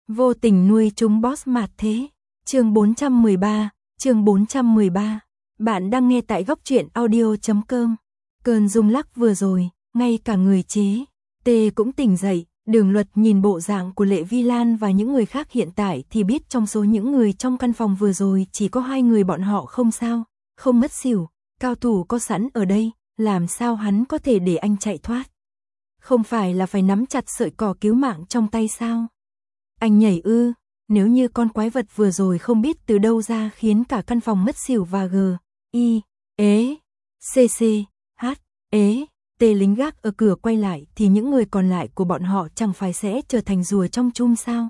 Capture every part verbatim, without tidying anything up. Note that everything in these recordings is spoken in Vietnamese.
Vô tình nuôi chúng boss mạt thế. Chương bốn trăm mười ba, chương bốn trăm mười ba. Bạn đang nghe tại góc truyện audio chấm com. Cơn rung lắc vừa rồi, ngay cả người chế Tê cũng tỉnh dậy. Đường Luật nhìn bộ dạng của Lệ Vi Lan và những người khác hiện tại thì biết trong số những người trong căn phòng vừa rồi chỉ có hai người bọn họ không sao, không mất xỉu, cao thủ có sẵn ở đây, làm sao hắn có thể để anh chạy thoát? Không phải là phải nắm chặt sợi cỏ cứu mạng trong tay sao? Anh nhảy ư? Nếu như con quái vật vừa rồi không biết từ đâu ra khiến cả căn phòng mất xỉu và g, i, ế, cc, h, ế, tê lính gác ở cửa quay lại thì những người còn lại của bọn họ chẳng phải sẽ trở thành rùa trong chum sao?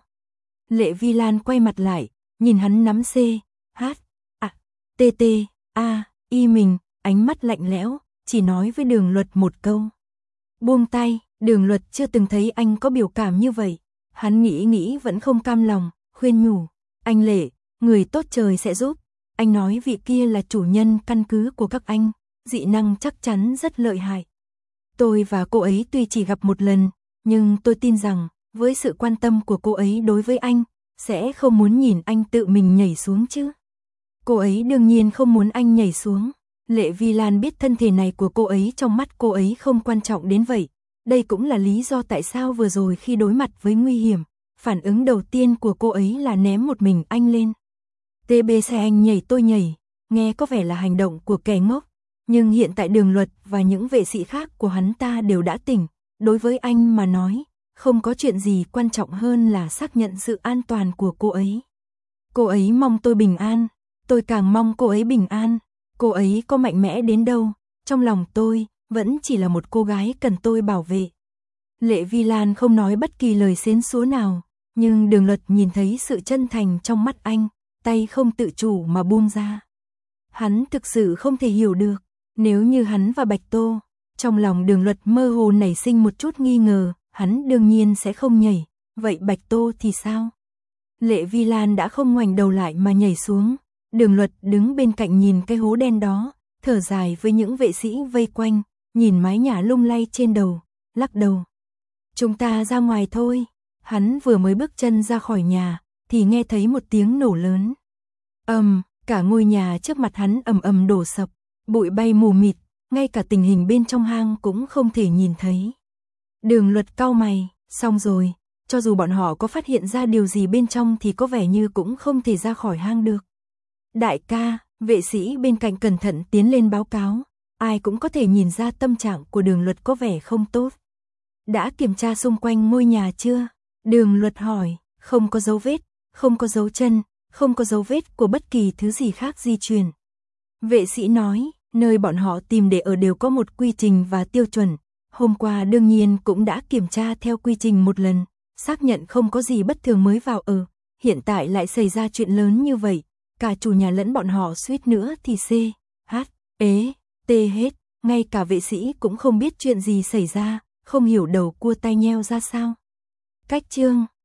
Lệ Vi Lan quay mặt lại, nhìn hắn nắm c, h, a, t, t, a, y mình, ánh mắt lạnh lẽo, chỉ nói với Đường Luật một câu. Buông tay. Đường Luật chưa từng thấy anh có biểu cảm như vậy. Hắn nghĩ nghĩ vẫn không cam lòng, khuyên nhủ. Anh Lệ, người tốt trời sẽ giúp. Anh nói vị kia là chủ nhân căn cứ của các anh, dị năng chắc chắn rất lợi hại. Tôi và cô ấy tuy chỉ gặp một lần, nhưng tôi tin rằng, với sự quan tâm của cô ấy đối với anh, sẽ không muốn nhìn anh tự mình nhảy xuống chứ. Cô ấy đương nhiên không muốn anh nhảy xuống. Lệ Vi Lan biết thân thể này của cô ấy trong mắt cô ấy không quan trọng đến vậy. Đây cũng là lý do tại sao vừa rồi khi đối mặt với nguy hiểm, phản ứng đầu tiên của cô ấy là ném một mình anh lên. tê bê xe anh nhảy tôi nhảy, nghe có vẻ là hành động của kẻ ngốc, nhưng hiện tại Đường Luật và những vệ sĩ khác của hắn ta đều đã tỉnh. Đối với anh mà nói, không có chuyện gì quan trọng hơn là xác nhận sự an toàn của cô ấy. Cô ấy mong tôi bình an, tôi càng mong cô ấy bình an. Cô ấy có mạnh mẽ đến đâu, trong lòng tôi vẫn chỉ là một cô gái cần tôi bảo vệ. Lệ Vi Lan không nói bất kỳ lời xến xúa nào, nhưng Đường Luật nhìn thấy sự chân thành trong mắt anh, tay không tự chủ mà buông ra. Hắn thực sự không thể hiểu được, nếu như hắn và Bạch Tô, trong lòng Đường Luật mơ hồ nảy sinh một chút nghi ngờ, hắn đương nhiên sẽ không nhảy, vậy Bạch Tô thì sao? Lệ Vi Lan đã không ngoảnh đầu lại mà nhảy xuống. Đường Luật đứng bên cạnh nhìn cái hố đen đó, thở dài với những vệ sĩ vây quanh, nhìn mái nhà lung lay trên đầu, lắc đầu. Chúng ta ra ngoài thôi. Hắn vừa mới bước chân ra khỏi nhà, thì nghe thấy một tiếng nổ lớn. Ầm, um, cả ngôi nhà trước mặt hắn ầm ầm đổ sập, bụi bay mù mịt, ngay cả tình hình bên trong hang cũng không thể nhìn thấy. Đường Luật cau mày, xong rồi, cho dù bọn họ có phát hiện ra điều gì bên trong thì có vẻ như cũng không thể ra khỏi hang được. Đại ca, vệ sĩ bên cạnh cẩn thận tiến lên báo cáo, ai cũng có thể nhìn ra tâm trạng của Đường Luật có vẻ không tốt. Đã kiểm tra xung quanh ngôi nhà chưa? Đường Luật hỏi, không có dấu vết, không có dấu chân, không có dấu vết của bất kỳ thứ gì khác di chuyển. Vệ sĩ nói, nơi bọn họ tìm để ở đều có một quy trình và tiêu chuẩn. Hôm qua đương nhiên cũng đã kiểm tra theo quy trình một lần, xác nhận không có gì bất thường mới vào ở. Hiện tại lại xảy ra chuyện lớn như vậy. Cả chủ nhà lẫn bọn họ suýt nữa thì c, h, ế, t hết, ngay cả vệ sĩ cũng không biết chuyện gì xảy ra, không hiểu đầu cua tai nheo ra sao. Cách chương